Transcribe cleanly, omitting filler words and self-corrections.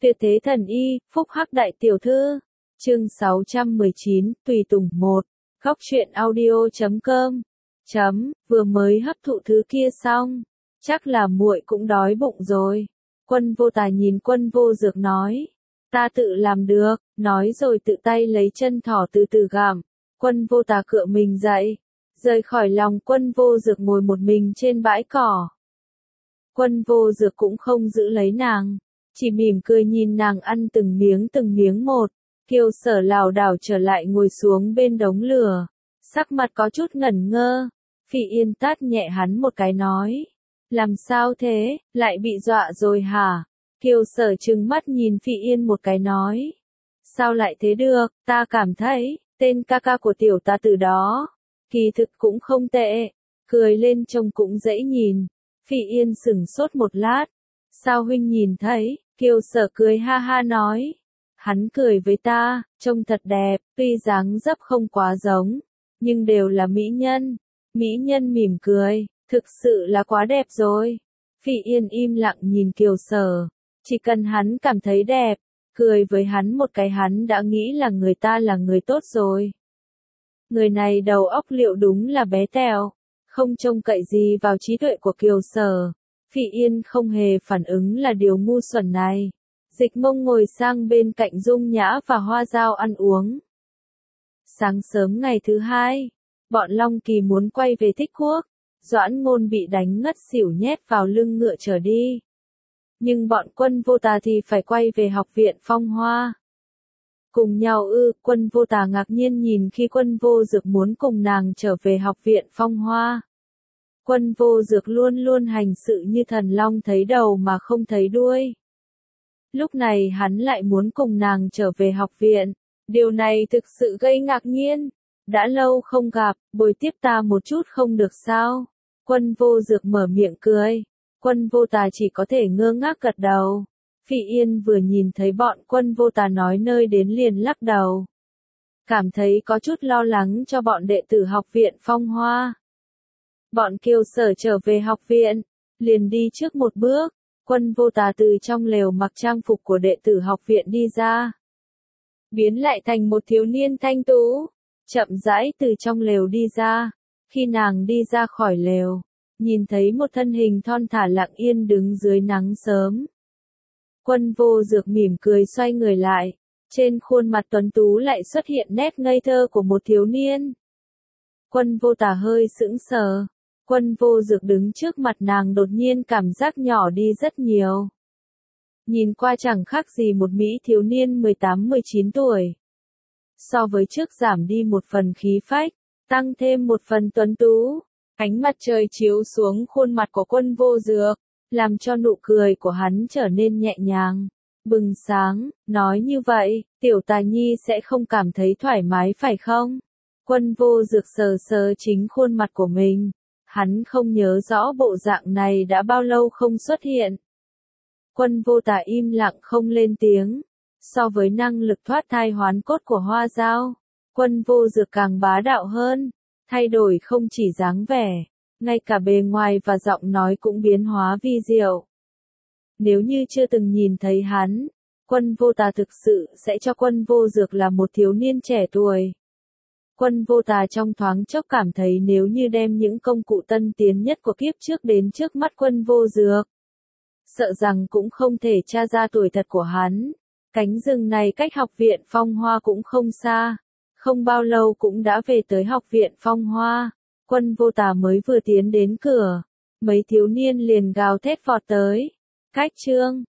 Tuyệt thế thần y, phúc hắc đại tiểu thư. Chương 619, tùy tùng 1. Góc truyện audio.com. Vừa mới hấp thụ thứ kia xong, chắc là muội cũng đói bụng rồi. Quân Vô Tà nhìn Quân Vô Dược nói, ta tự làm được, nói rồi tự tay lấy chân thỏ từ từ gặm. Quân Vô Tà cựa mình dậy, rời khỏi lòng Quân Vô Dược ngồi một mình trên bãi cỏ. Quân Vô Dược cũng không giữ lấy nàng, chỉ mỉm cười nhìn nàng ăn từng miếng một. Kiều Sở lảo đảo trở lại ngồi xuống bên đống lửa, sắc mặt có chút ngẩn ngơ. Phỉ Yên tát nhẹ hắn một cái nói, làm sao thế, lại bị dọa rồi hả? Kiều Sở trừng mắt nhìn Phỉ Yên một cái nói, sao lại thế được, ta cảm thấy, tên ca ca của tiểu ta từ đó, kỳ thực cũng không tệ, cười lên trông cũng dễ nhìn. Phỉ Yên sững sốt một lát, sao huynh nhìn thấy? Kiều Sở cười ha ha nói, hắn cười với ta, trông thật đẹp, tuy dáng dấp không quá giống, nhưng đều là mỹ nhân. Mỹ nhân mỉm cười, thực sự là quá đẹp rồi. Phỉ Yên im lặng nhìn Kiều Sở, chỉ cần hắn cảm thấy đẹp, cười với hắn một cái hắn đã nghĩ là người ta là người tốt rồi. Người này đầu óc liệu đúng là bé tẹo, không trông cậy gì vào trí tuệ của Kiều Sở. Phỉ Yên không hề phản ứng là điều ngu xuẩn này. Dịch Mông ngồi sang bên cạnh Dung Nhã và Hoa Dao ăn uống. Sáng sớm ngày thứ hai, bọn Long Kỳ muốn quay về Thích Quốc, Doãn Ngôn bị đánh ngất xỉu nhét vào lưng ngựa trở đi. Nhưng bọn Quân Vô Tà thì phải quay về học viện Phong Hoa. Cùng nhau ư? Quân Vô Tà ngạc nhiên nhìn khi Quân Vô Dược muốn cùng nàng trở về học viện Phong Hoa. Quân Vô Dược luôn luôn hành sự như thần long thấy đầu mà không thấy đuôi. Lúc này hắn lại muốn cùng nàng trở về học viện. Điều này thực sự gây ngạc nhiên. Đã lâu không gặp, bồi tiếp ta một chút không được sao? Quân Vô Dược mở miệng cười. Quân Vô Tà chỉ có thể ngơ ngác gật đầu. Phỉ Yên vừa nhìn thấy bọn Quân Vô Tà nói nơi đến liền lắc đầu. Cảm thấy có chút lo lắng cho bọn đệ tử học viện Phong Hoa. Bọn Kiều Sở trở về học viện, liền đi trước một bước. Quân Vô Tà từ trong lều mặc trang phục của đệ tử học viện đi ra, biến lại thành một thiếu niên thanh tú, chậm rãi từ trong lều đi ra. Khi nàng đi ra khỏi lều, nhìn thấy một thân hình thon thả lặng yên đứng dưới nắng sớm. Quân Vô Dược mỉm cười xoay người lại, trên khuôn mặt tuấn tú lại xuất hiện nét ngây thơ của một thiếu niên. Quân Vô Tà hơi sững sờ. Quân Vô Dược đứng trước mặt nàng đột nhiên cảm giác nhỏ đi rất nhiều. Nhìn qua chẳng khác gì một mỹ thiếu niên 18-19 tuổi. So với trước giảm đi một phần khí phách, tăng thêm một phần tuấn tú. Ánh mặt trời chiếu xuống khuôn mặt của Quân Vô Dược, làm cho nụ cười của hắn trở nên nhẹ nhàng, bừng sáng. Nói như vậy, tiểu Tà Nhi sẽ không cảm thấy thoải mái phải không? Quân Vô Dược sờ sờ chính khuôn mặt của mình. Hắn không nhớ rõ bộ dạng này đã bao lâu không xuất hiện. Quân Vô Tà im lặng không lên tiếng. So với năng lực thoát thai hoán cốt của Hoa Dao, Quân Vô Dược càng bá đạo hơn. Thay đổi không chỉ dáng vẻ, ngay cả bề ngoài và giọng nói cũng biến hóa vi diệu. Nếu như chưa từng nhìn thấy hắn, Quân Vô Tà thực sự sẽ cho Quân Vô Dược là một thiếu niên trẻ tuổi. Quân Vô Tà trong thoáng chốc cảm thấy nếu như đem những công cụ tân tiến nhất của kiếp trước đến trước mắt Quân Vô Dược, sợ rằng cũng không thể tra ra tuổi thật của hắn. Cánh rừng này cách học viện Phong Hoa cũng không xa, không bao lâu cũng đã về tới học viện Phong Hoa. Quân Vô Tà mới vừa tiến đến cửa, mấy thiếu niên liền gào thét vọt tới. Cách chương